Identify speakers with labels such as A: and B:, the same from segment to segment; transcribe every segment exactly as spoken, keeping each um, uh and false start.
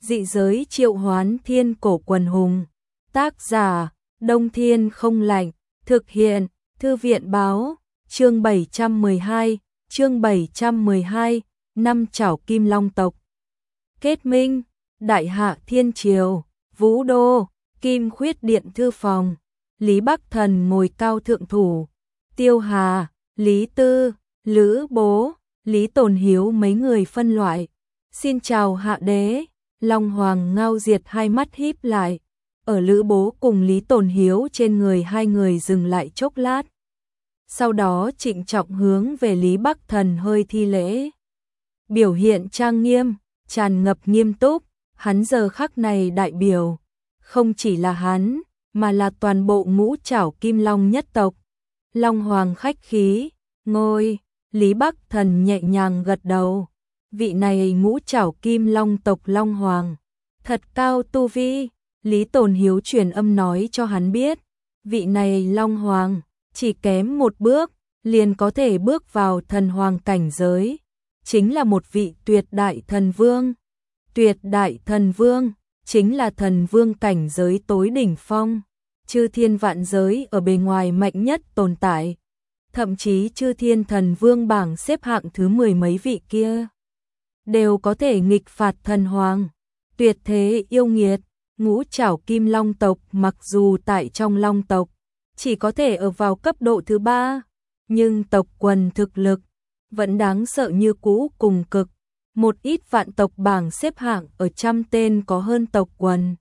A: Dị giới triệu hoán thiên cổ quần hùng. Tác giả, Đông Thiên không lạnh. Thực hiện, Thư viện báo. Chương bảy trăm mười hai, chương bảy trăm mười hai, năm chảo kim long tộc. Kết minh, Đại Hạ Thiên Triều, Vũ Đô, Kim Khuyết Điện thư phòng. Lý Bắc Thần ngồi cao thượng thủ. Tiêu Hà, Lý Tư, Lữ Bố, Lý Tồn Hiếu mấy người phân loại. Xin chào hạ đế. Long Hoàng Ngao Diệt hai mắt híp lại. Ở Lữ Bố cùng Lý Tồn Hiếu trên người hai người dừng lại chốc lát. Sau đó trịnh trọng hướng về Lý Bắc Thần hơi thi lễ. Biểu hiện trang nghiêm, tràn ngập nghiêm túc, hắn giờ khắc này đại biểu. Không chỉ là hắn, mà là toàn bộ ngũ trảo kim long nhất tộc. Long Hoàng khách khí, ngồi. Lý Bắc Thần nhẹ nhàng gật đầu. Vị này ngũ trảo kim long tộc Long Hoàng, thật cao tu vi. Lý Tồn Hiếu truyền âm nói cho hắn biết, vị này Long Hoàng chỉ kém một bước liền có thể bước vào thần hoàng cảnh giới, chính là một vị tuyệt đại thần vương. Tuyệt đại thần vương chính là thần vương cảnh giới tối đỉnh phong, chư thiên vạn giới ở bề ngoài mạnh nhất tồn tại. Thậm chí chư thiên thần vương bảng xếp hạng thứ mười mấy vị kia đều có thể nghịch phạt thần hoàng. Tuyệt thế yêu nghiệt, ngũ trảo kim long tộc mặc dù tại trong long tộc chỉ có thể ở vào cấp độ thứ ba, nhưng tộc quần thực lực vẫn đáng sợ như cũ cùng cực. Một ít vạn tộc bảng xếp hạng ở trăm tên có hơn tộc quần,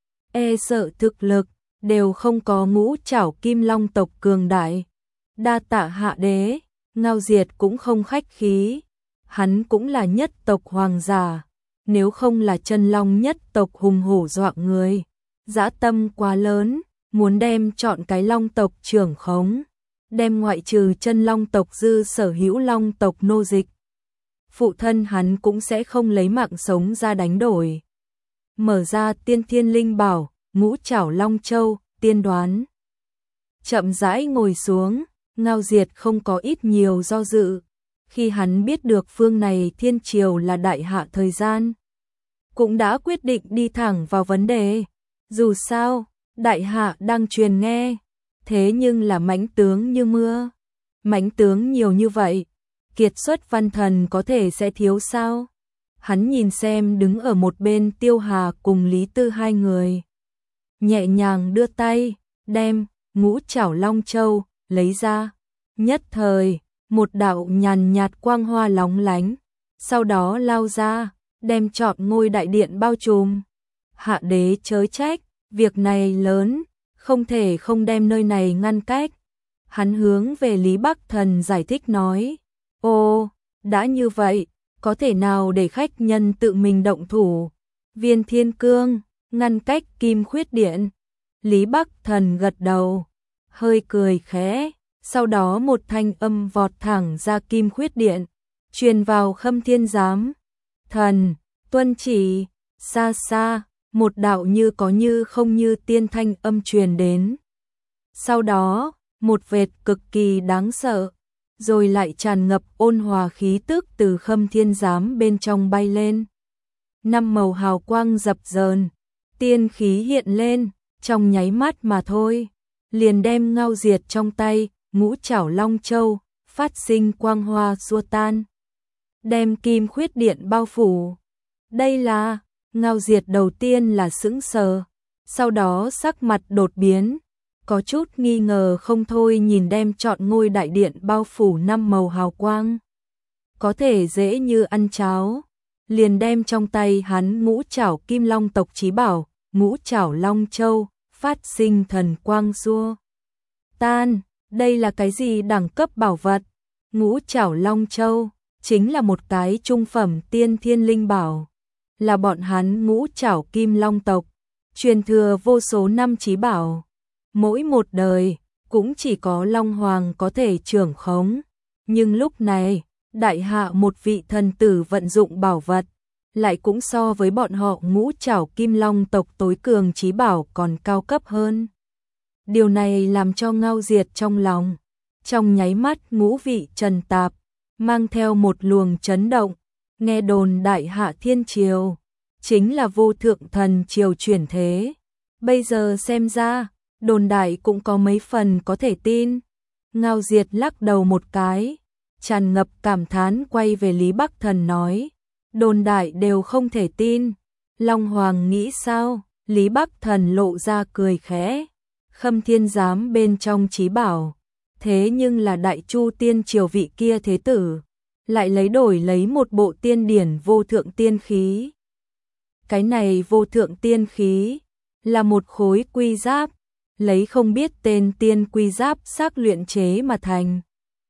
A: e sợ thực lực đều không có ngũ trảo kim long tộc cường đại. Đa tạ hạ đế. Ngao Diệt cũng không khách khí, hắn cũng là nhất tộc hoàng giả, nếu không là chân long nhất tộc hùng hổ dọa người, dã tâm quá lớn, muốn đem chọn cái long tộc trưởng khống, đem ngoại trừ chân long tộc dư sở hữu long tộc nô dịch. Phụ thân hắn cũng sẽ không lấy mạng sống ra đánh đổi. Mở ra tiên thiên linh bảo, ngũ trảo long châu, tiên đoán. Chậm rãi ngồi xuống, Ngao Diệt không có ít nhiều do dự. Khi hắn biết được phương này thiên triều là đại hạ thời gian, cũng đã quyết định đi thẳng vào vấn đề. Dù sao, đại hạ đang truyền nghe, thế nhưng là mãnh tướng như mưa. Mãnh tướng nhiều như vậy, kiệt xuất văn thần có thể sẽ thiếu sao? Hắn nhìn xem đứng ở một bên Tiêu Hà cùng Lý Tư hai người, nhẹ nhàng đưa tay, đem ngũ trảo long châu lấy ra. Nhất thời, một đạo nhàn nhạt quang hoa lóng lánh, sau đó lao ra, đem trọn ngôi đại điện bao trùm. Hạ đế chớ trách, việc này lớn, không thể không đem nơi này ngăn cách. Hắn hướng về Lý Bắc Thần giải thích nói, ô, đã như vậy, có thể nào để khách nhân tự mình động thủ? Viên Thiên Cương, ngăn cách Kim Khuyết Điện. Lý Bắc Thần gật đầu, hơi cười khẽ. Sau đó một thanh âm vọt thẳng ra Kim Khuyết Điện, truyền vào Khâm Thiên Giám. Thần, tuân chỉ. Xa xa, một đạo như có như không như tiên thanh âm truyền đến. Sau đó, một vệt cực kỳ đáng sợ, rồi lại tràn ngập ôn hòa khí tức từ Khâm Thiên Giám bên trong bay lên. Năm màu hào quang dập dờn, tiên khí hiện lên, trong nháy mắt mà thôi, liền đem Ngao Diệt trong tay ngũ trảo long châu phát sinh quang hoa xua tan, đem Kim Khuyết Điện bao phủ. Đây là, Ngao Diệt đầu tiên là sững sờ, sau đó sắc mặt đột biến, có chút nghi ngờ không thôi nhìn đem trọn ngôi đại điện bao phủ năm màu hào quang, có thể dễ như ăn cháo, liền đem trong tay hắn ngũ trảo kim long tộc chí bảo, ngũ trảo long châu phát sinh thần quang xua tan. Đây là cái gì đẳng cấp bảo vật? Ngũ trảo long châu chính là một cái trung phẩm tiên thiên linh bảo, là bọn hắn ngũ trảo kim long tộc truyền thừa vô số năm chí bảo, mỗi một đời cũng chỉ có Long Hoàng có thể trưởng khống. Nhưng lúc này, đại hạ một vị thần tử vận dụng bảo vật, lại cũng so với bọn họ ngũ trảo kim long tộc tối cường chí bảo còn cao cấp hơn. Điều này làm cho Ngao Diệt trong lòng, trong nháy mắt ngũ vị trần tạp, mang theo một luồng chấn động. Nghe đồn đại hạ thiên triều, chính là vô thượng thần triều chuyển thế. Bây giờ xem ra, đồn đại cũng có mấy phần có thể tin. Ngao Diệt lắc đầu một cái, tràn ngập cảm thán quay về Lý Bắc Thần nói, đồn đại đều không thể tin. Long Hoàng nghĩ sao? Lý Bắc Thần lộ ra cười khẽ, Khâm Thiên Giám bên trong trí bảo, thế nhưng là Đại Chu tiên triều vị kia thế tử, lại lấy đổi lấy một bộ tiên điển vô thượng tiên khí. Cái này vô thượng tiên khí là một khối quy giáp, lấy không biết tên tiên quy giáp xác luyện chế mà thành.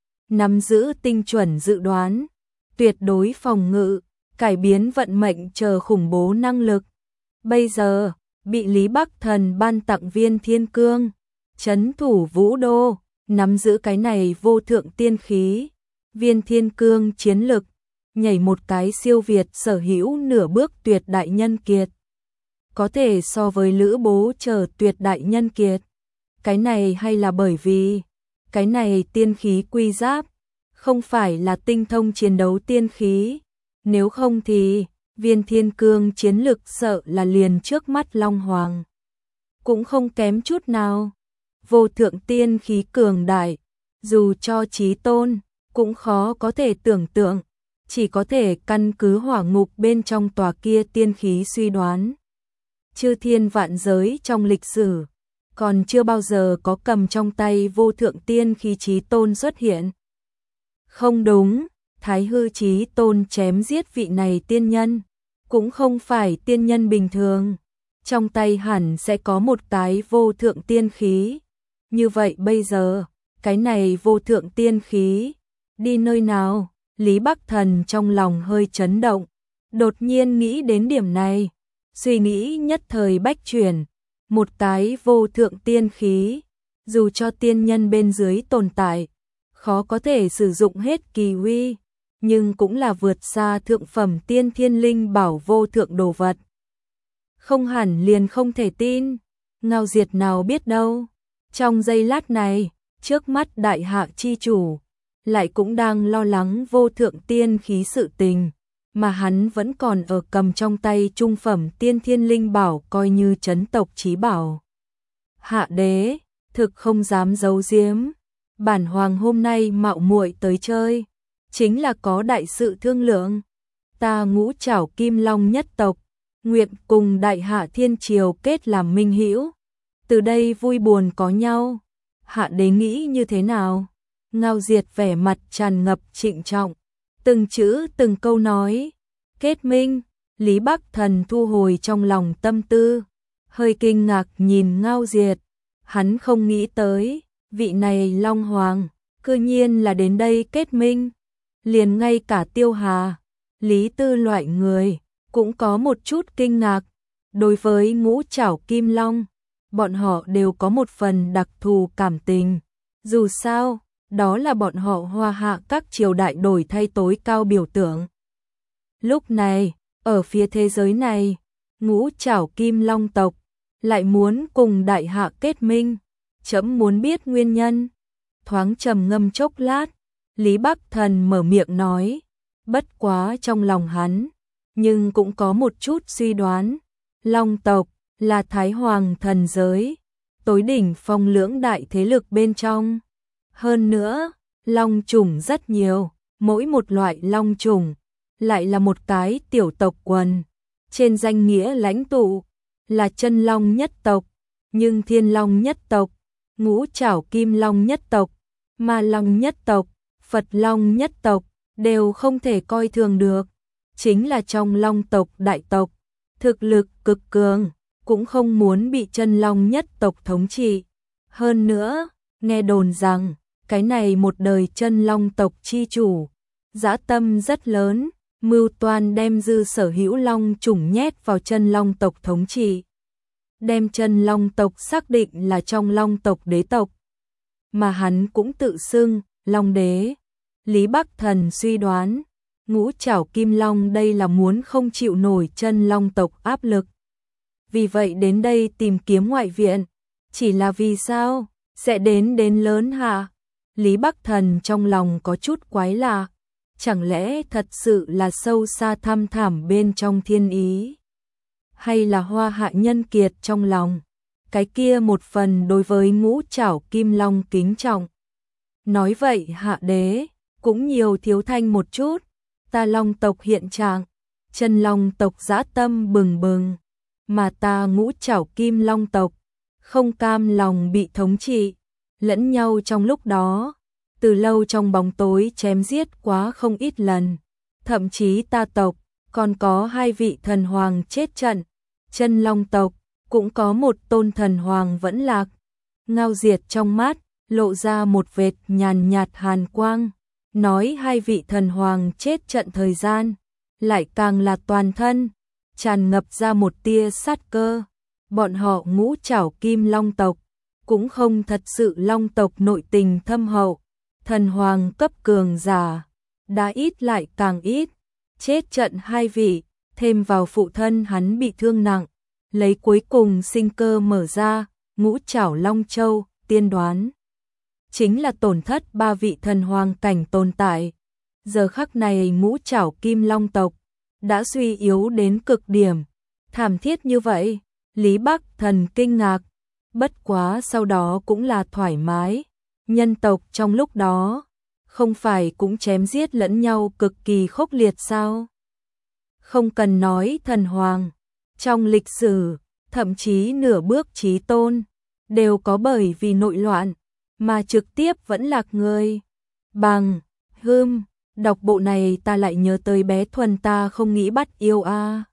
A: Nắm giữ tinh chuẩn dự đoán, tuyệt đối phòng ngự, cải biến vận mệnh chờ khủng bố năng lực. Bây giờ, bị Lý Bắc Thần ban tặng viên thiên cương, trấn thủ vũ đô, nắm giữ cái này vô thượng tiên khí. Viên thiên cương chiến lực, nhảy một cái siêu việt sở hữu nửa bước tuyệt đại nhân kiệt. Có thể so với Lữ Bố chờ tuyệt đại nhân kiệt. Cái này hay là bởi vì, cái này tiên khí quy giáp, không phải là tinh thông chiến đấu tiên khí. Nếu không thì, viên thiên cương chiến lực sợ là liền trước mắt Long Hoàng. Cũng không kém chút nào. Vô thượng tiên khí cường đại, dù cho chí tôn, cũng khó có thể tưởng tượng. Chỉ có thể căn cứ hỏa ngục bên trong tòa kia tiên khí suy đoán. Chư thiên vạn giới trong lịch sử, còn chưa bao giờ có cầm trong tay vô thượng tiên khí chí tôn xuất hiện. Không đúng, Thái Hư Chí Tôn chém giết vị này tiên nhân, cũng không phải tiên nhân bình thường. Trong tay hẳn sẽ có một cái vô thượng tiên khí. Như vậy bây giờ, cái này vô thượng tiên khí, đi nơi nào? Lý Bắc Thần trong lòng hơi chấn động, đột nhiên nghĩ đến điểm này, suy nghĩ nhất thời bách chuyển, một cái vô thượng tiên khí, dù cho tiên nhân bên dưới tồn tại, khó có thể sử dụng hết kỳ uy, nhưng cũng là vượt xa thượng phẩm tiên thiên linh bảo vô thượng đồ vật. Không hẳn liền không thể tin, Ngao Diệt nào biết đâu. Trong giây lát này, trước mắt đại hạ chi chủ, lại cũng đang lo lắng vô thượng tiên khí sự tình, mà hắn vẫn còn ở cầm trong tay trung phẩm tiên thiên linh bảo coi như trấn tộc chí bảo. Hạ đế, thực không dám giấu giếm, bản hoàng hôm nay mạo muội tới chơi, chính là có đại sự thương lượng. Ta Ngũ Trảo Kim Long nhất tộc, nguyện cùng đại hạ thiên triều kết làm minh hữu, từ đây vui buồn có nhau. Hạ đế nghĩ như thế nào? Ngao Diệt vẻ mặt tràn ngập trịnh trọng, từng chữ từng câu nói. Kết minh. Lý Bắc Thần thu hồi trong lòng tâm tư, hơi kinh ngạc nhìn Ngao Diệt. Hắn không nghĩ tới, vị này Long Hoàng, cư nhiên là đến đây kết minh. Liền ngay cả Tiêu Hà, Lý Tư loại người, cũng có một chút kinh ngạc. Đối với Ngũ Trảo Kim Long, bọn họ đều có một phần đặc thù cảm tình. Dù sao, đó là bọn họ Hoa Hạ các triều đại đổi thay tối cao biểu tượng. Lúc này, ở phía thế giới này, Ngũ Trảo Kim Long tộc lại muốn cùng đại hạ kết minh. Chấm muốn biết nguyên nhân. Thoáng trầm ngâm chốc lát, Lý Bắc Thần mở miệng nói, bất quá trong lòng hắn, nhưng cũng có một chút suy đoán. Long tộc là Thái Hoàng thần giới, tối đỉnh phong lưỡng đại thế lực bên trong. Hơn nữa, long chủng rất nhiều, mỗi một loại long chủng lại là một cái tiểu tộc quần. Trên danh nghĩa lãnh tụ là chân long nhất tộc, nhưng thiên long nhất tộc, Ngũ Trảo Kim Long nhất tộc, Ma Long nhất tộc, Phật Long nhất tộc đều không thể coi thường được. Chính là trong long tộc đại tộc, thực lực cực cường, cũng không muốn bị chân long nhất tộc thống trị. Hơn nữa, nghe đồn rằng, cái này một đời chân long tộc chi chủ, dã tâm rất lớn, mưu toan đem dư sở hữu long chủng nhét vào chân long tộc thống trị. Đem chân long tộc xác định là trong long tộc đế tộc. Mà hắn cũng tự xưng, long đế. Lý Bắc Thần suy đoán, Ngũ Trảo Kim Long đây là muốn không chịu nổi chân long tộc áp lực. Vì vậy đến đây tìm kiếm ngoại viện. Chỉ là vì sao, sẽ đến đến lớn hạ? Lý Bắc Thần trong lòng có chút quái lạ. Chẳng lẽ thật sự là sâu xa thăm thẳm bên trong thiên ý? hay là Hoa Hạ nhân kiệt trong lòng. Cái kia một phần đối với Ngũ Trảo Kim Long kính trọng. Nói vậy Hạ đế cũng nhiều thiếu thanh một chút, ta Long tộc hiện trạng, chân Long tộc dã tâm bừng bừng, mà ta Ngũ Trảo Kim Long tộc không cam lòng bị thống trị, lẫn nhau trong lúc đó, từ lâu trong bóng tối chém giết quá không ít lần, thậm chí ta tộc còn có hai vị thần hoàng chết trận, chân Long tộc cũng có một tôn thần hoàng vẫn lạc. Ngao Diệt trong mắt lộ ra một vệt nhàn nhạt hàn quang, nói hai vị thần hoàng chết trận thời gian, lại càng là toàn thân tràn ngập ra một tia sát cơ. Bọn họ Ngũ Trảo Kim Long tộc cũng không thật sự Long tộc nội tình thâm hậu, thần hoàng cấp cường giả đã ít lại càng ít, chết trận hai vị, thêm vào phụ thân hắn bị thương nặng, lấy cuối cùng sinh cơ mở ra, Ngũ Trảo Long Châu, tiên đoán chính là tổn thất ba vị thần hoàng cảnh tồn tại. Giờ khắc này Ngũ Trảo Kim Long tộc đã suy yếu đến cực điểm, thảm thiết như vậy, Lý Bắc Thần kinh ngạc, bất quá sau đó cũng là thoải mái, nhân tộc trong lúc đó không phải cũng chém giết lẫn nhau cực kỳ khốc liệt sao? Không cần nói thần hoàng, trong lịch sử, thậm chí nửa bước chí tôn, đều có bởi vì nội loạn, mà trực tiếp vẫn lạc người. Bằng, hưm, đọc bộ này ta lại nhớ tới bé Thuần ta không nghĩ bắt yêu a.